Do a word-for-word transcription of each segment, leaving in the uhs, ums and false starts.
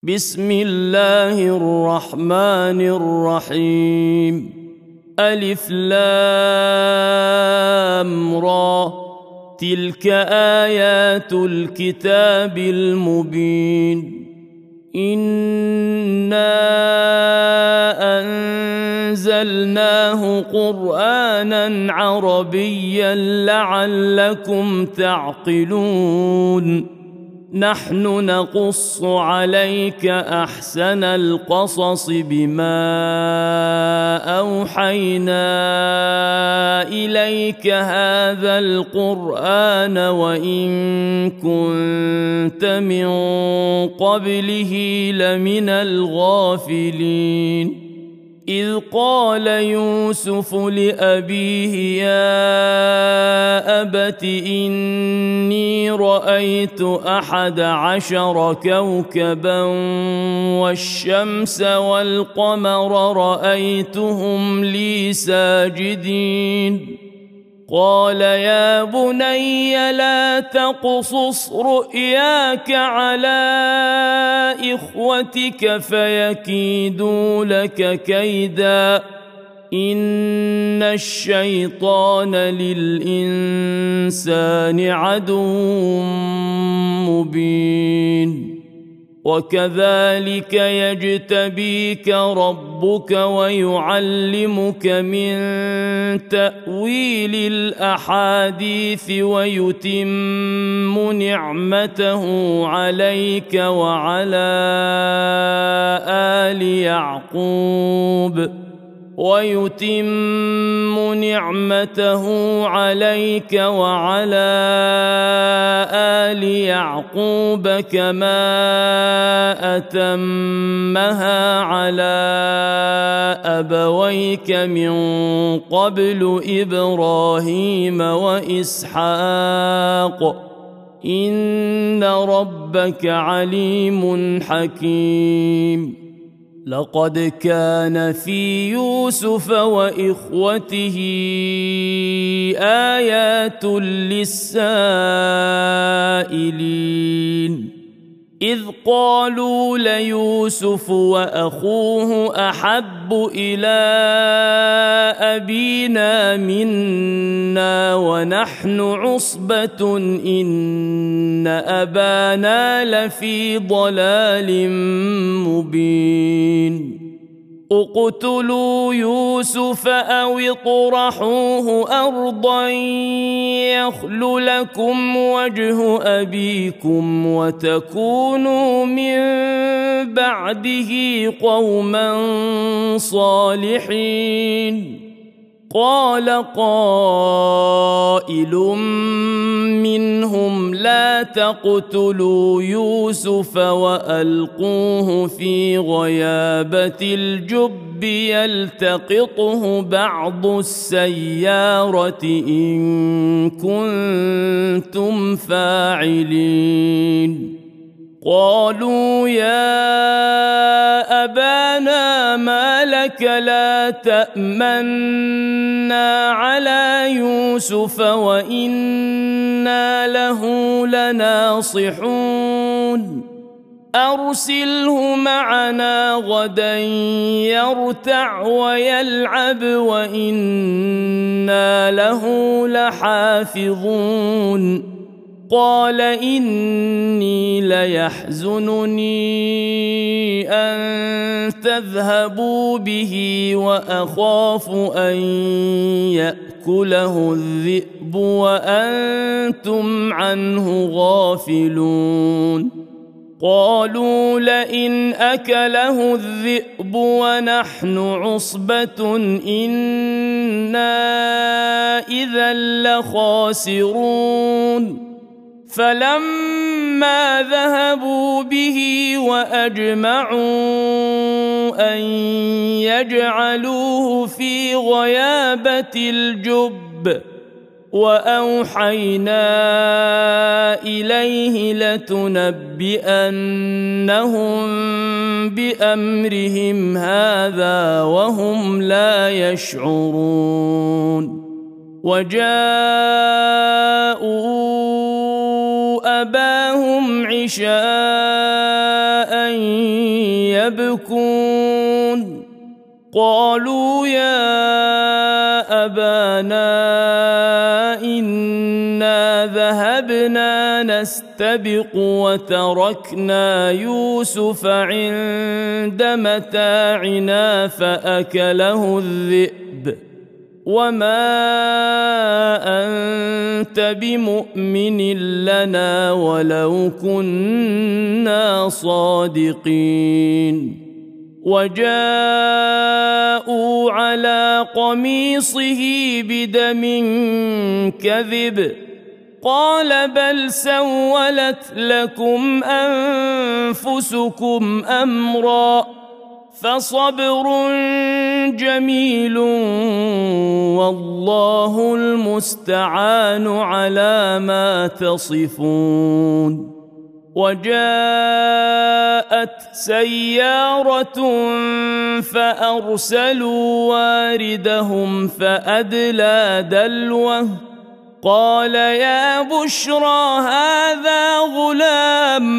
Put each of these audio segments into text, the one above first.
بسم الله الرحمن الرحيم ألف لام را تلك آيات الكتاب المبين إنا أنزلناه قرآنا عربيا لعلكم تعقلون نحن نقص عليك أحسن القصص بما أوحينا إليك هذا القرآن وإن كنت من قبله لمن الغافلين إذ قال يوسف لأبيه يا أبت إني رأيت أحد عشر كوكبا والشمس والقمر رأيتهم لي ساجدين قال يا بني لا تقصص رؤياك على إخوتك فيكيدوا لك كيدا إن الشيطان للإنسان عدو مبين وكذلك يجتبيك ربك ويعلمك من تأويل الأحاديث ويتم نعمته عليك وعلى آل يعقوب ويتم نعمته عليك وعلى آل يعقوب كما أتمها على أبويك من قبل إبراهيم وإسحاق إن ربك عليم حكيم لقد كان في يوسف وإخوته آيات للسائلين إذ قالوا ليوسف وأخوه أحب إلى أبينا منا ونحن عصبة إن أبانا لفي ضلال مبين اقتلوا يوسف أو اطرحوه أرضا يخل لكم وجه أبيكم وتكونوا من بعده قوما صالحين قال قائل منهم لا تقتلوا يوسف وألقوه في غيابة الجب يلتقطه بعض السيارة إن كنتم فاعلين قالوا يا أبانا ما لك لا تأمنا على يوسف وإنا له لناصحون أرسله معنا غدا يرتع ويلعب وإنا له لحافظون قال إني ليحزنني أن تذهبوا به وأخاف أن يأكله الذئب وأنتم عنه غافلون قالوا لئن أكله الذئب ونحن عصبة إنا إذا لخاسرون فلما ذهبوا به وأجمعوا أن يجعلوه في غيابة الجب وأوحينا إليه لتنبئنهم بأمرهم هذا وهم لا يشعرون وجاءوا أباهم عشاء يبكون قالوا يا أبانا إنا ذهبنا نستبق وتركنا يوسف عند متاعنا فأكله الذئب وما أنت بمؤمن لنا ولو كنا صادقين وجاءوا على قميصه بدم كذب قال بل سولت لكم أنفسكم أمرا فصبر جميل والله المستعان على ما تصفون وجاءت سيارة فأرسلوا واردهم فأدلى دلوه قال يا بشرى هذا غلام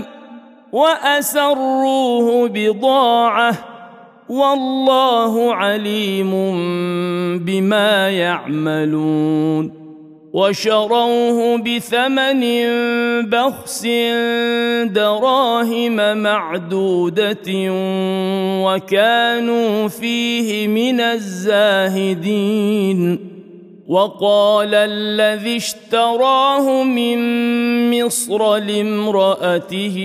وأسروه بضاعة والله عليم بما يعملون وشروه بثمن بخس دراهم معدودة وكانوا فيه من الزاهدين وقال الذي اشتراه من مصر لامرأته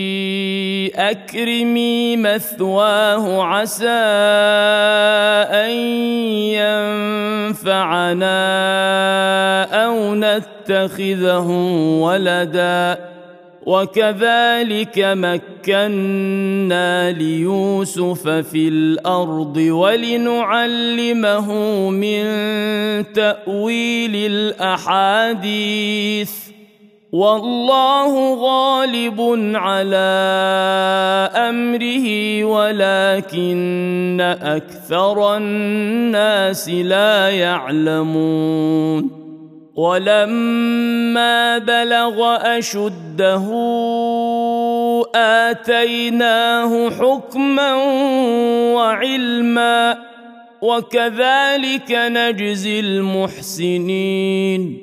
أكرمي مثواه عسى أن ينفعنا أو نتخذه ولدا وكذلك مكنا ليوسف في الأرض ولنعلمه من تأويل الأحاديث والله غالب على أمره ولكن أكثر الناس لا يعلمون ولما بلغ أشده آتيناه حكما وعلما وكذلك نجزي المحسنين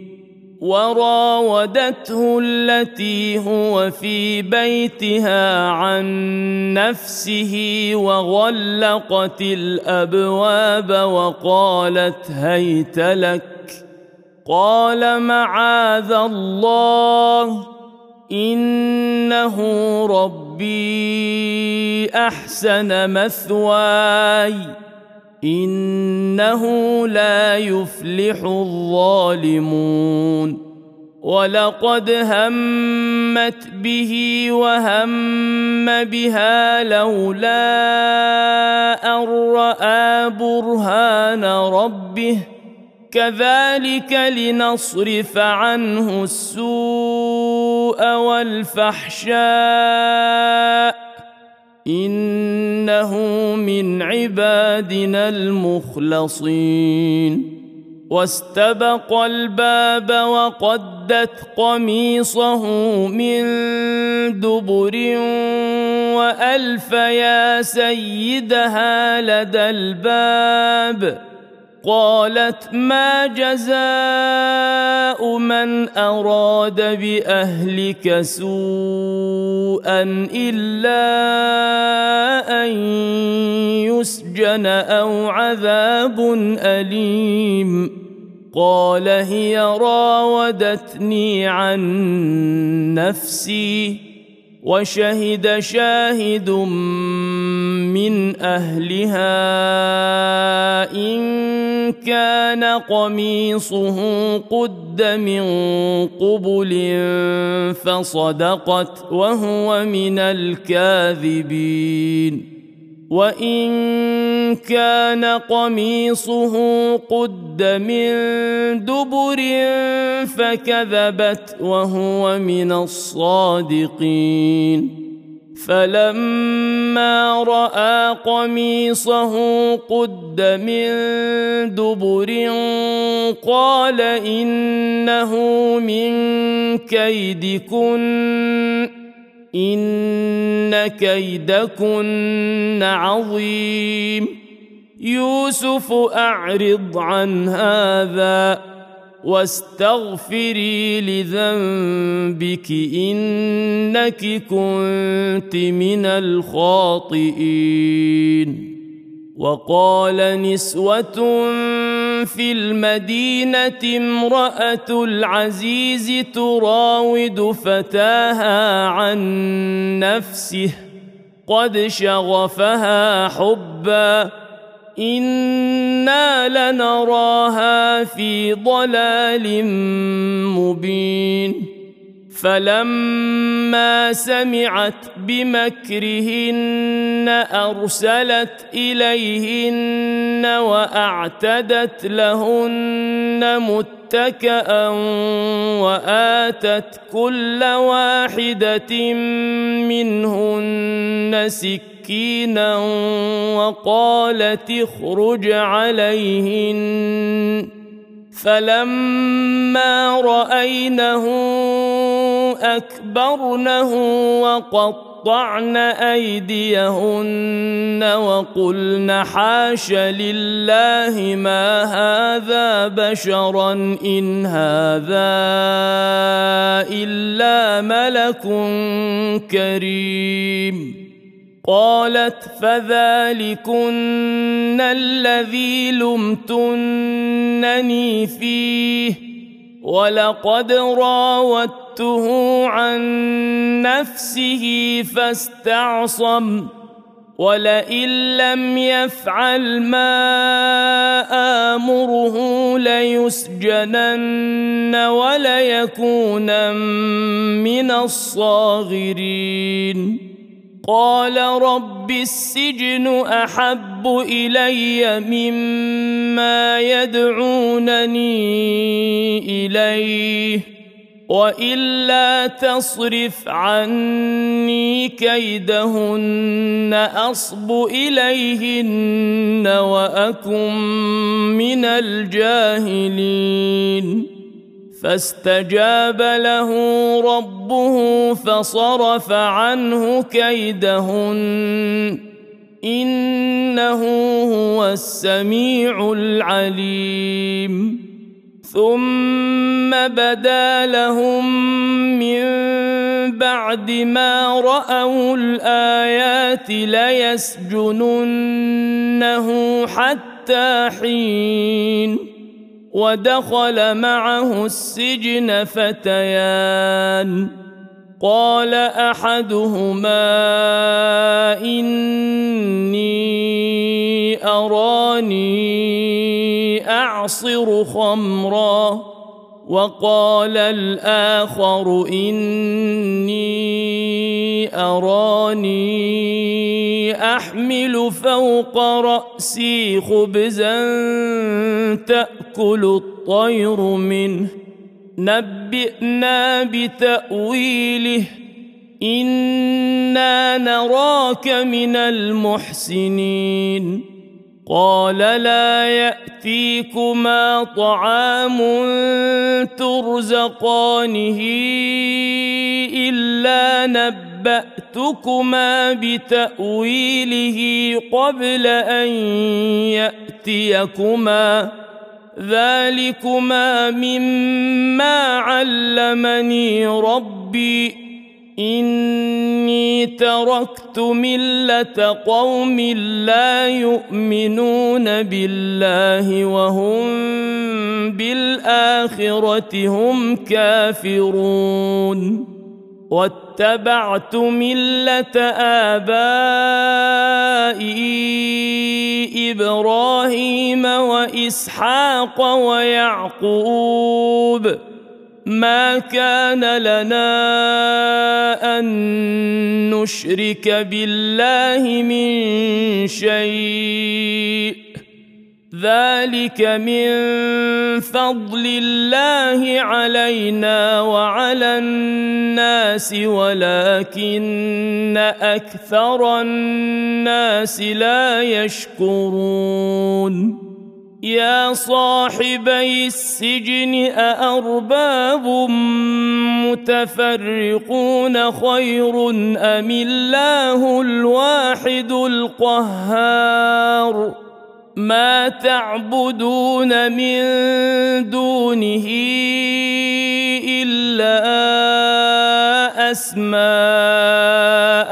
وراودته التي هو في بيتها عن نفسه وغلقت الأبواب وقالت هيت لك قال معاذ الله إنه ربي أحسن مثواي إنه لا يفلح الظالمون ولقد همت به وهم بها لولا أن رأى برهان ربه كذلك لنصرف عنه السوء والفحشاء إنه من عبادنا المخلصين واستبق الباب وقدت قميصه من دبر وألف يا سيدها لدى الباب قالت ما جزاء من أراد بأهلك سوءا إلا أن يسجن أو عذاب أليم قال هي راودتني عن نفسي وشهد شاهد من أهلها إن كان قميصه قد من قبل فصدقت وهو من الكاذبين وإن كان قميصه قد من دبر فكذبت وهو من الصادقين فلما رأى قميصه قد من دبر قال إنه من كيدكن إن كيدكن عظيم يوسف أعرض عن هذا واستغفري لذنبك إنك كنت من الخاطئين. وقال نسوة في المدينة امرأة العزيز تراود فتاها عن نفسه قد شغفها حبا إنا لنراها في ضلال مبين. فلما سمعت بمكرهن أرسلت إليهن وأعتدت لهن متكأ وآتت كل واحدة منهن سكينا وقالت اخرج عليهن. فلما رأينه أكبرنه وقطعن أيديهن وقلن حاش لله ما هذا بشرا إن هذا إلا ملك كريم. قالت فذلكن الذي لمتنني فيه ولقد راودته عن نفسه فاستعصم ولئن لم يفعل ما آمره ليسجنن وليكونا من الصاغرين. قال رب السجن أحب إلي مما يدعونني إليه وإلا تصرف عني كيدهن أصب إليهن وأكن من الجاهلين. فاستجاب له ربه فصرف عنه كيدهن إنه هو السميع العليم. ثم بدا لهم من بعد ما رأوا الآيات ليسجننه حتى حين. ودخل معه السجن فتيان قال أحدهما إني أراني أعصر خمرا وقال الآخر إني أراني أحمل فوق رأسي خبزا تأكل الطير منه نبئنا بتأويله إنا نراك من المحسنين. قال لا يأتيكما طعام ترزقانه إلا نبأتكما بتأويله قبل أن يأتيكما ذلكما مما علمني ربي إني تركت ملة قوم لا يؤمنون بالله وهم بالآخرة هم كافرون واتبعت ملة آبائي إبراهيم وإسحاق ويعقوب ما كان لنا أن نشرك بالله من شيء ذلك من فضل الله علينا وعلى الناس ولكن أكثر الناس لا يشكرون. يا صاحبي السجن أأرباب متفرقون خير أم الله الواحد القهار ما تعبدون من دونه إلا أسماء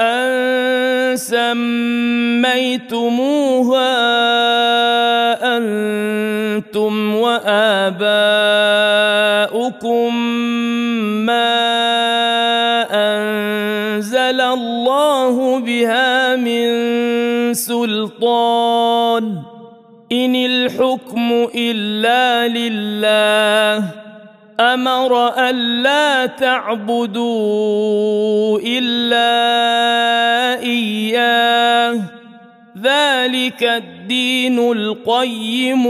سميتموها أنتم وآباؤكم ما أنزل الله بها من سلطان إن الحكم إلا لله أمر ألا تعبدوا إلا إياه ذلك الدين القيم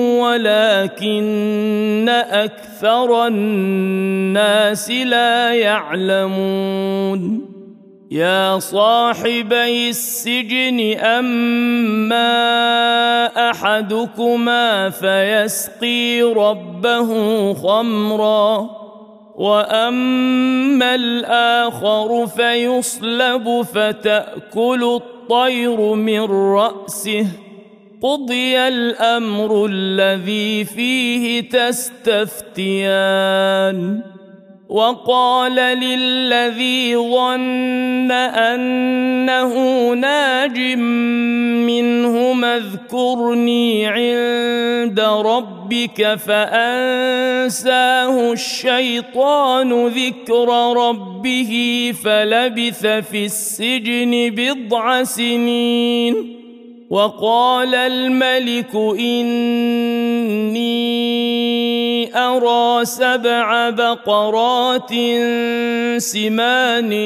ولكن أكثر الناس لا يعلمون يا صاحبي السجن أما أحدكما فيسقي ربه خمرا وأما الآخر فيصلب فتأكل الطير من رأسه قضي الأمر الذي فيه تستفتيان وقال للذي ظن أنه ناج منهما اذكرني عند ربك فأنساه الشيطان ذكر ربه فلبث في السجن بضع سنين وقال الملك إني أرى سبع بقرات سمان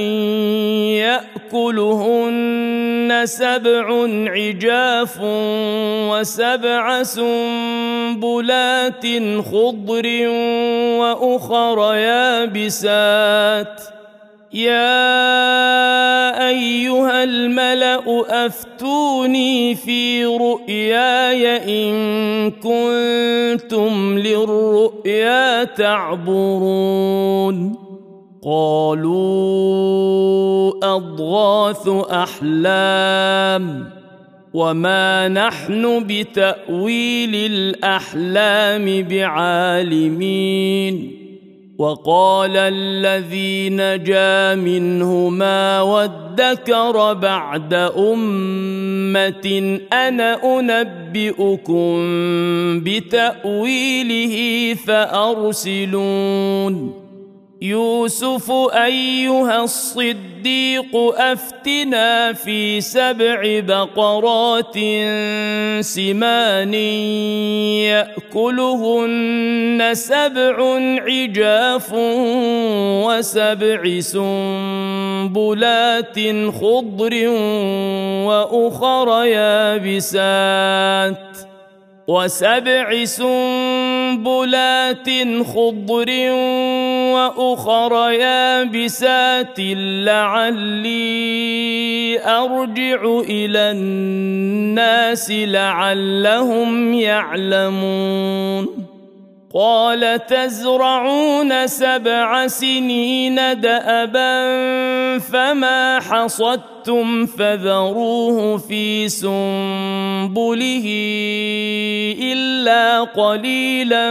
يأكلهن سبع عجاف وسبع سنبلات خضر وأخر يابسات يا أيها الملأ أفتوني في رؤياي إن كنتم للرؤيا تعبرون قالوا أضغاث أحلام وما نحن بتأويل الأحلام بعالمين وقال الذي نجا منهما وادكر بعد أمة أنا أنبئكم بتأويله فأرسلون يوسف أيها الصديق أفتنا في سبع بقرات سمان يأكلهن سبع عجاف وسبع سنبلات خضر وأخر يابسات وسبع سنبلات خضر وأخر يابسات لعلي أرجع إلى الناس لعلهم يعلمون قال تزرعون سبع سنين دأبا فما حصدتم فذروه في سنبله إلا قليلا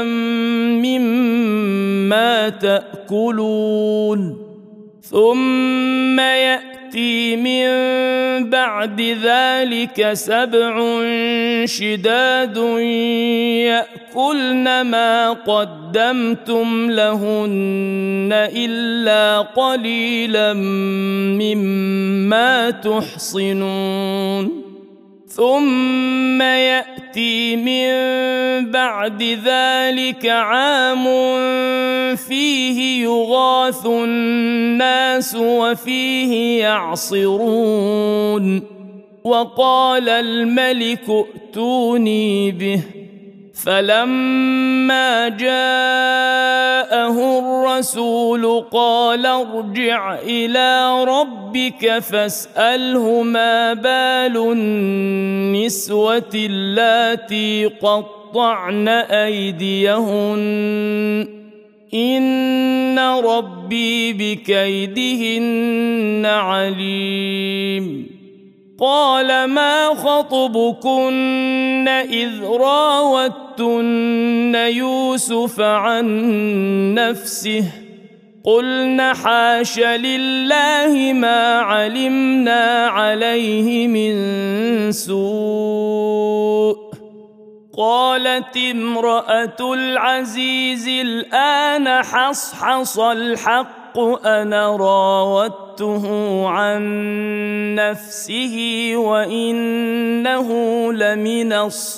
مما تأكلون ثم يأتي من بعد ذلك سبع شداد يأكلن ما قدمتم لهن إلا قليلا مما تحصنون ثم يأتي من بعد ذلك عام فيه يغاث الناس وفيه يعصرون وقال الملك ائتوني به فلما جاءه الرسول قال ارجع إلى ربك فاسأله ما بال النسوة اللاتي قطعن أيديهن إن ربي بكيدهن عليم. قال ما خطبكن إذ راوتن يوسف عن نفسه قلن حاش لله ما علمنا عليه من سوء. قالت امرأة العزيز الآن حصحص الحق أنا راودته عن نفسه وإنه لمن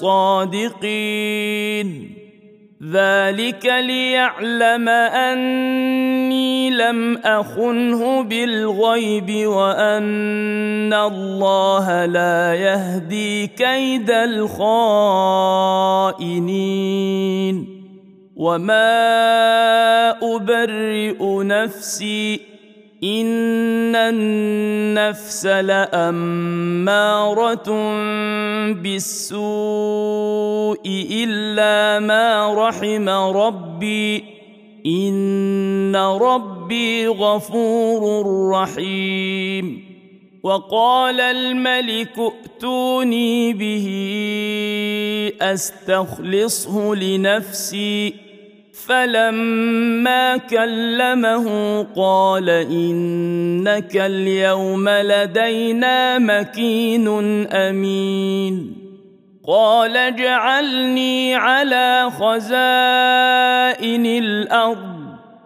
الصادقين. ذلك ليعلم أني لم أخنه بالغيب وأن الله لا يهدي كيد الخائنين. وما أبرئ نفسي إن النفس لأمارة بالسوء إلا ما رحم ربي إن ربي غفور رحيم. وقال الملك ائتوني به أستخلصه لنفسي فلما كلمه قال إنك اليوم لدينا مكين أمين. قال اجعلني على خزائن الأرض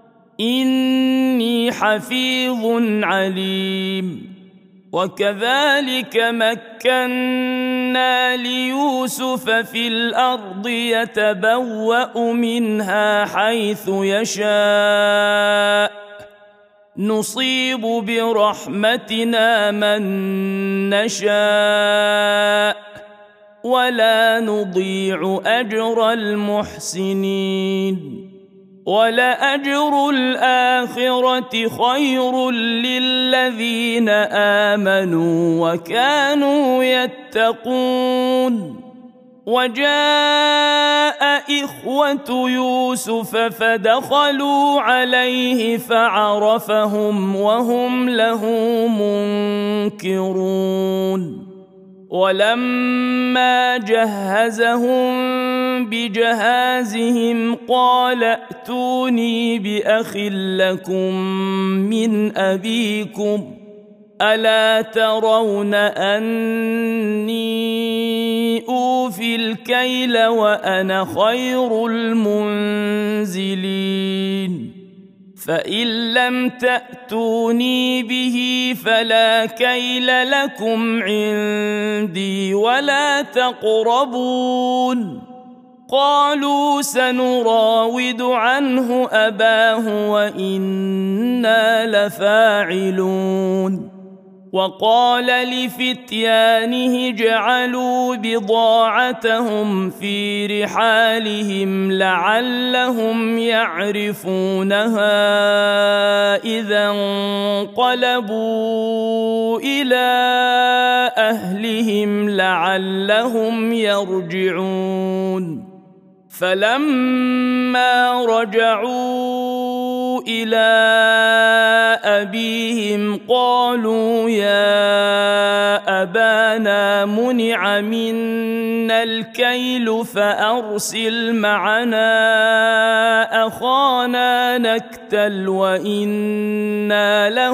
إني حفيظ عليم. وكذلك مكنا ليوسف في الأرض يتبوأ منها حيث يشاء نصيب برحمتنا من نشاء ولا نضيع أجر المحسنين. ولأجر الآخرة خير للذين آمنوا وكانوا يتقون. وجاء إخوة يوسف فدخلوا عليه فعرفهم وهم له منكرون. ولما جهزهم بجهازهم قال ائتوني بأخ لكم من أبيكم ألا ترون أني أوفي الكيل وأنا خير المنزلين. فإن لم تأتوني به فلا كيل لكم عندي ولا تقربون. قالوا سنراود عنه أباه وإنا لفاعلون. وقال لفتيانه اجعلوا بضاعتهم في رحالهم لعلهم يعرفونها إذا انقلبوا إلى أهلهم لعلهم يرجعون. فلما رجعوا إلى أبيهم قالوا يا أبانا منع منا الكيل فأرسل معنا أخانا نكتل وإنا له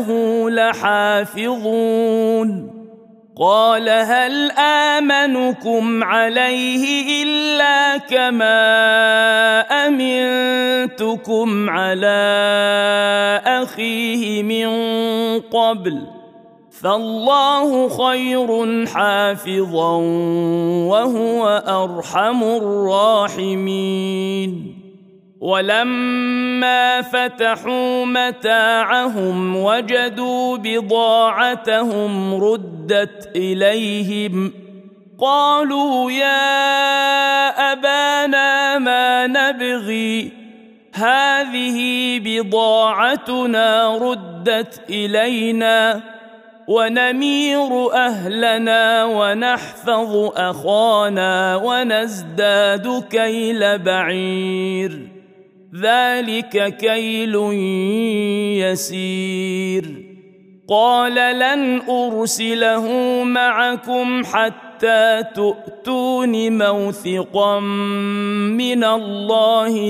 لحافظون. قال هل آمنكم عليه إلا كما أمنتكم على أخيه من قبل فالله خير حافظا وهو أرحم الراحمين. ولما فتحوا متاعهم وجدوا بضاعتهم ردت إليهم قالوا يا أبانا ما نبغي هذه بضاعتنا ردت إلينا ونمير أهلنا ونحفظ أخانا ونزداد كيل بعير ذلك كيل يسير قال لن أرسله معكم حتى تؤتون موثقا من الله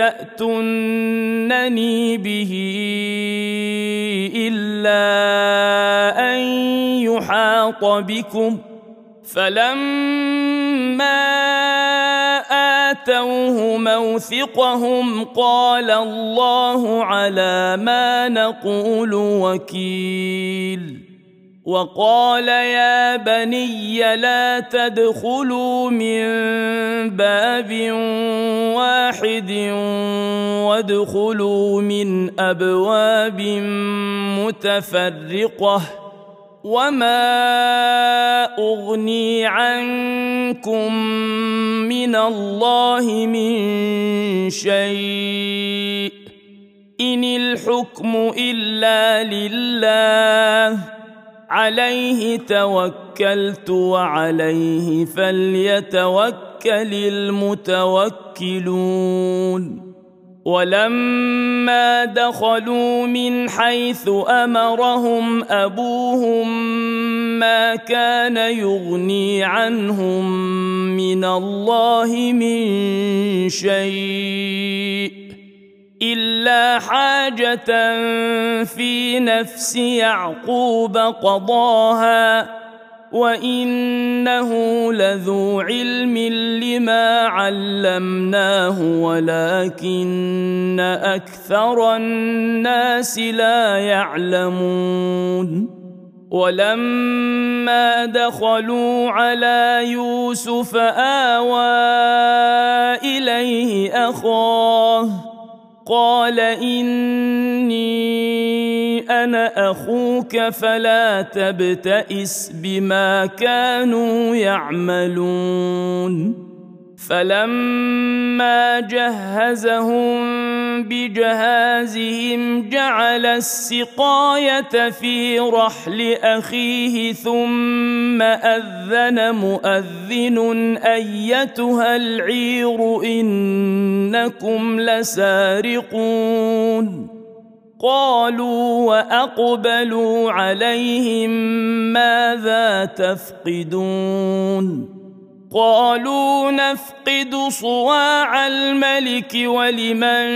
لتأتونني به إلا أن يحاط بكم فلما آتوه موثقهم قال الله على ما نقول وكيل وقال يا بني لا تدخلوا من باب واحد وادخلوا من أبواب متفرقة وما أغني عنكم من الله من شيء إن الحكم إلا لله عليه توكلت وعليه فليتوكل المتوكلون ولما دخلوا من حيث أمرهم أبوهم ما كان يغني عنهم من الله من شيء إلا حاجة في نفس يعقوب قضاها وإنه لذو علم لما علمناه ولكن أكثر الناس لا يعلمون ولما دخلوا على يوسف آوى إليه أخاه قال إني أنا أخوك فلا تبتئس بما كانوا يعملون فلما جهزهم بجهازهم جعل السقاية في رحل أخيه ثم أذن مؤذن أيتها العير إنكم لسارقون قالوا وأقبلوا عليهم ماذا تفقدون قالوا نفقد صواع الملك ولمن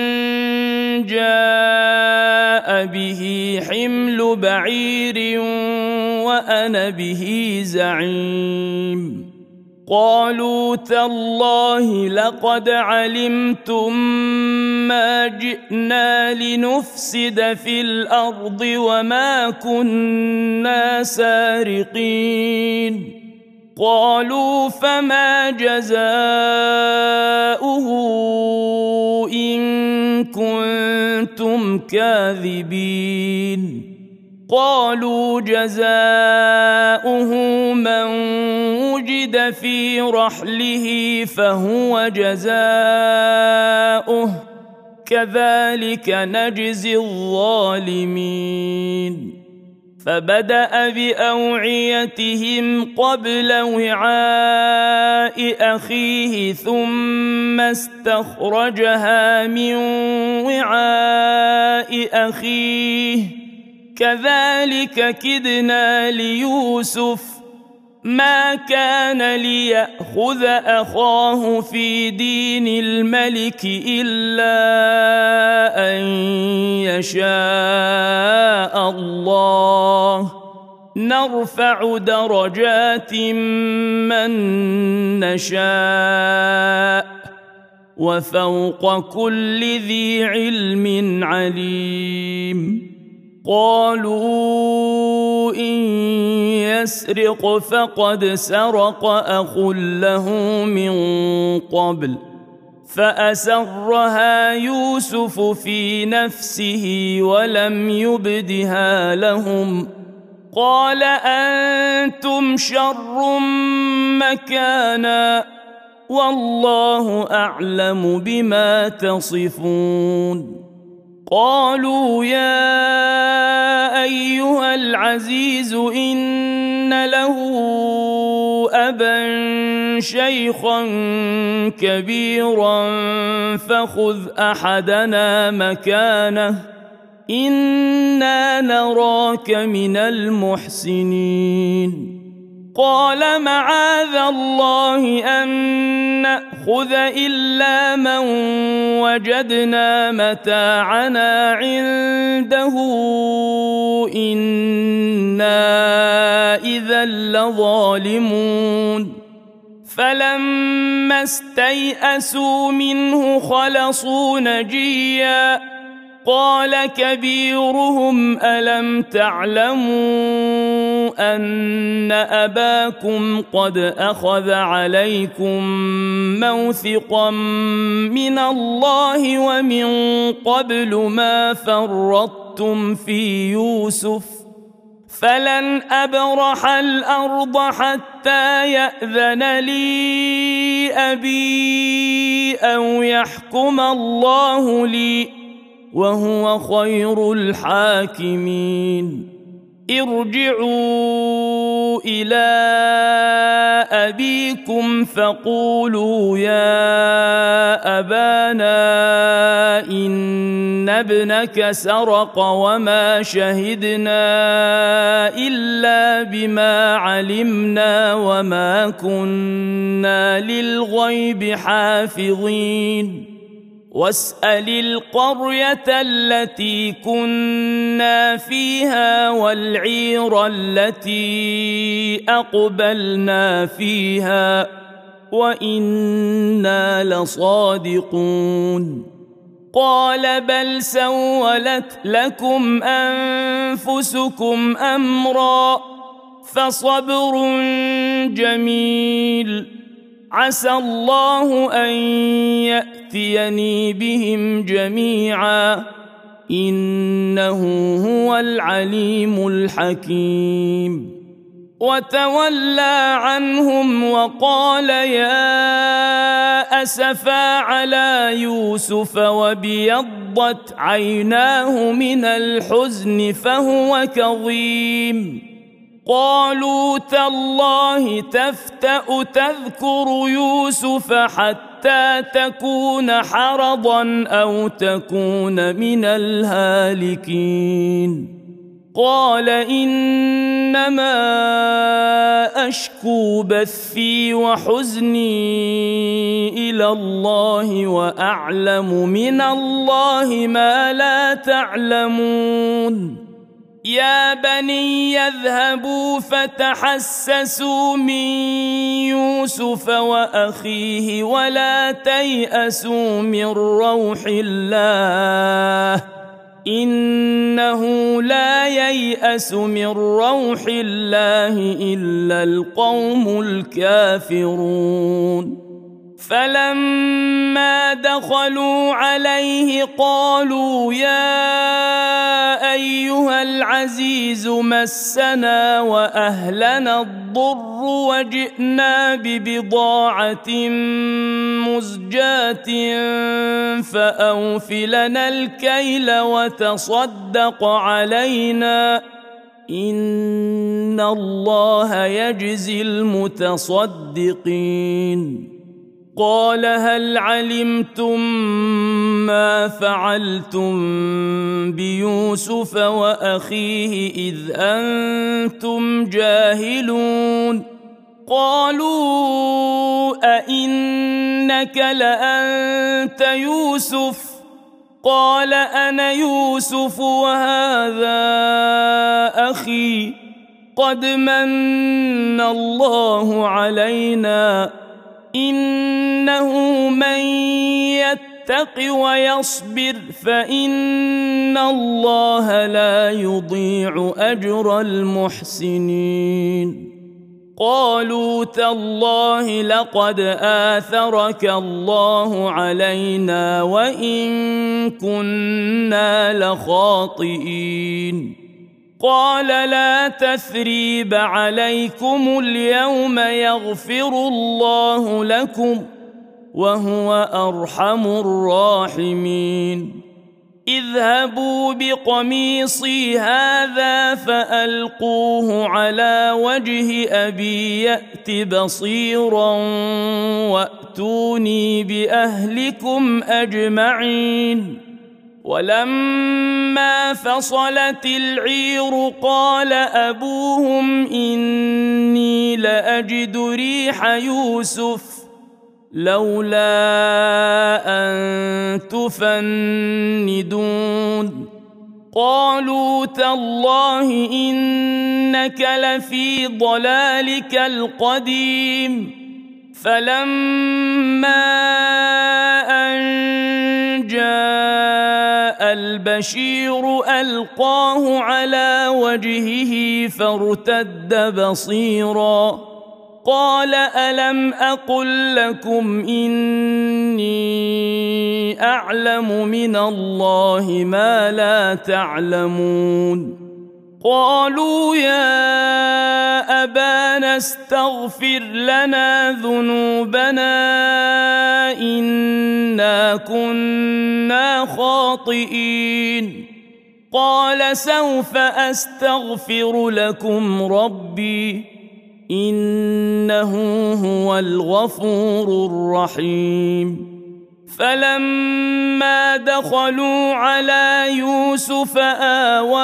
جاء به حمل بعير وأنا به زعيم قالوا تالله لقد علمتم ما جئنا لنفسد في الأرض وما كنا سارقين قالوا فما جزاؤه إن كنتم كاذبين قالوا جزاؤه من وجد في رحله فهو جزاؤه كذلك نجزي الظالمين فبدأ بأوعيتهم قبل وعاء أخيه ثم استخرجها من وعاء أخيه كذلك كدنا ليوسف ما كان ليأخذ أخاه في دين الملك إلا أن يشاء الله نرفع درجات من نشاء وفوق كل ذي علم عليم قالوا إن يسرق فقد سرق أخ له من قبل فأسرها يوسف في نفسه ولم يبدها لهم قال أنتم شر مكانا والله أعلم بما تصفون قالوا يا أيها العزيز إن له أبا شيخا كبيرا فخذ أحدنا مكانه إنا نراك من المحسنين قال معاذ الله أن نأخذ إلا من وجدنا متاعنا عنده إنا إذا لظالمون فلما استيئسوا منه خلصوا نجيا قال كبيرهم ألم تعلموا أن أباكم قد أخذ عليكم موثقا من الله ومن قبل ما فرطتم في يوسف فلن أبرح الأرض حتى يأذن لي أبي أو يحكم الله لي وهو خير الحاكمين ارجعوا إلى أبيكم فقولوا يا أبانا إن ابنك سرق وما شهدنا إلا بما علمنا وما كنا للغيب حافظين واسأل القرية التي كنا فيها والعير التي أقبلنا فيها وإنا لصادقون قال بل سولت لكم أنفسكم أمرا فصبر جميل عسى الله أن يأتيني بهم جميعا إنه هو العليم الحكيم وتولى عنهم وقال يا أسفا على يوسف وابيضت عيناه من الحزن فهو كظيم قالوا تالله تفتأ تذكر يوسف حتى تكون حرضا أو تكون من الهالكين قال إنما أشكو بثي وحزني إلى الله وأعلم من الله ما لا تعلمون يا بني يذهبوا فتحسسوا من يوسف وأخيه ولا تيأسوا من روح الله إنه لا ييأس من روح الله إلا القوم الكافرون فلما دخلوا عليه قالوا يا أيها العزيز مسنا وأهلنا الضر وجئنا ببضاعة مزجاة فأوف لنا الكيل وتصدق علينا إن الله يجزي المتصدقين قال هل علمتم ما فعلتم بيوسف وأخيه إذ أنتم جاهلون قالوا أئنك لأنت يوسف قال أنا يوسف وهذا أخي قد من الله علينا إنه من يتق ويصبر فإن الله لا يضيع أجر المحسنين قالوا تالله لقد آثرك الله علينا وإن كنا لخاطئين قال لا تثريب عليكم اليوم يغفر الله لكم وهو أرحم الراحمين اذهبوا بقميصي هذا فألقوه على وجه أبي يأت بصيرا وأتوني بأهلكم أجمعين ولما فصلت العير قال أبوهم إني لأجد ريح يوسف لولا أن تفندون قالوا تالله إنك لفي ضلالك القديم فلما أن جاء البشير ألقاه على وجهه فارتد بصيراً قال ألم أقل لكم إني أعلم من الله ما لا تعلمون قالوا يا أبانا استغفر لنا ذنوبنا إنا كنا خاطئين قال سوف أستغفر لكم ربي إنه هو الغفور الرحيم فلما دخلوا على يوسف آوى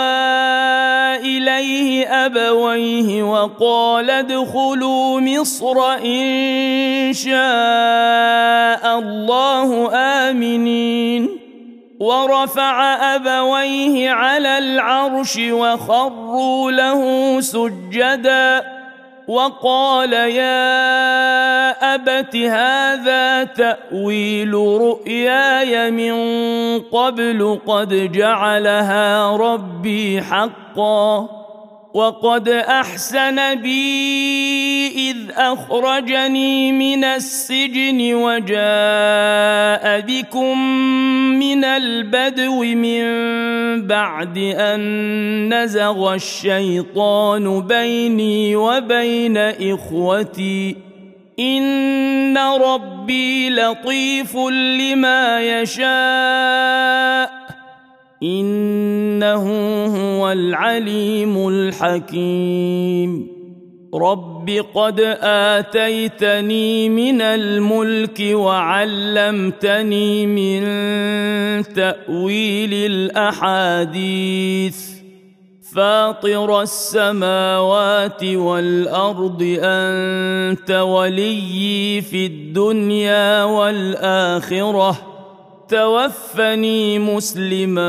إليه أبويه وقال ادخلوا مصر إن شاء الله آمنين ورفع أبويه على العرش وخروا له سجداً وقال يا أبت هذا تأويل رؤياي من قبل قد جعلها ربي حقا وقد أحسن بي إذ أخرجني من السجن وجاء بكم من البدو من بعد أن نزغ الشيطان بيني وبين إخوتي إن ربي لطيف لما يشاء إنه هو العليم الحكيم رب قد آتيتني من الملك وعلمتني من تأويل الأحاديث فاطر السماوات والأرض أنت وليي في الدنيا والآخرة توفني مسلما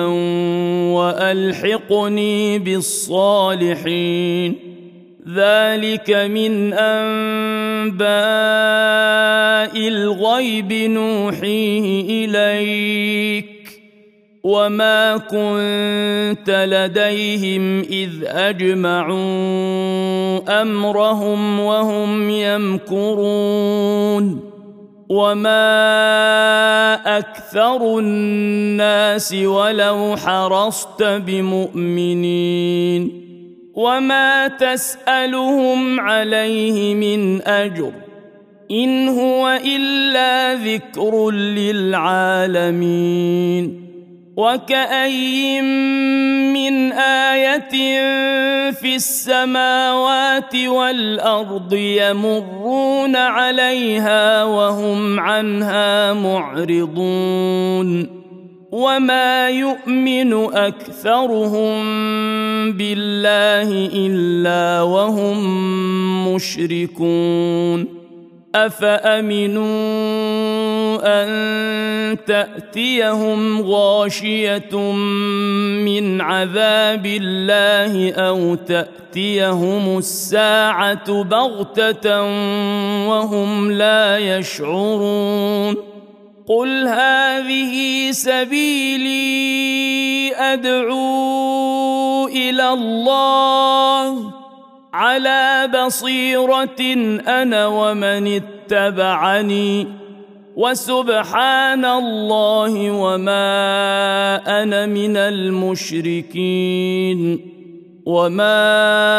وألحقني بالصالحين ذلك من أنباء الغيب نوحيه إليك وما كنت لديهم إذ أجمعوا أمرهم وهم يمكرون وما أكثر الناس ولو حرصت بمؤمنين وما تسألهم عليه من أجر إن هو إلا ذكر للعالمين وكأي من آية في السماوات والأرض يمرون عليها وهم عنها معرضون وما يؤمن أكثرهم بالله إلا وهم مشركون أفأمنوا أن تأتيهم غاشية من عذاب الله أو تأتيهم الساعة بغتة وهم لا يشعرون قل هذه سبيلي أدعو إلى الله على بصيرة أنا ومن اتبعني وسبحان الله وما أنا من المشركين وما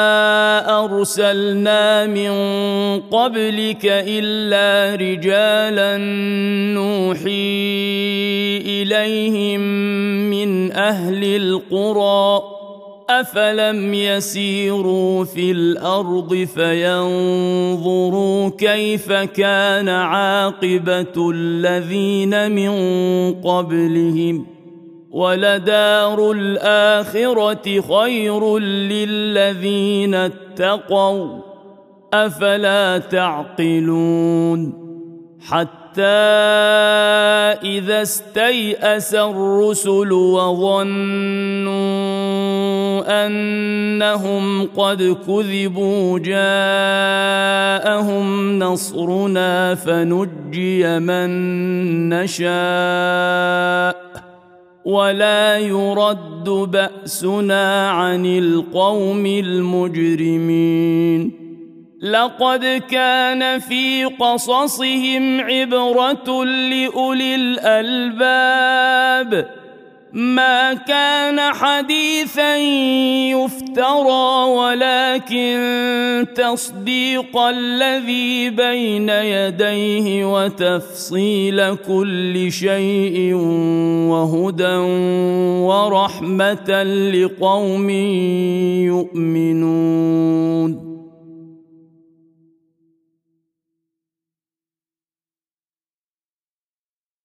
أرسلنا من قبلك إلا رجالا نوحي إليهم من أهل القرى أفلم يسيروا في الأرض فينظروا كيف كان عاقبة الذين من قبلهم ولدار الآخرة خير للذين اتقوا أفلا تعقلون حتى إذا استيأس الرسل وظنوا أنهم قد كذبوا جاءهم نصرنا فنجي من نشاء ولا يرد بأسنا عن القوم المجرمين لقد كان في قصصهم عبرة لأولي الألباب ما كان حديثا يفترى ولكن تصديق الذي بين يديه وتفصيل كل شيء وهدى ورحمة لقوم يؤمنون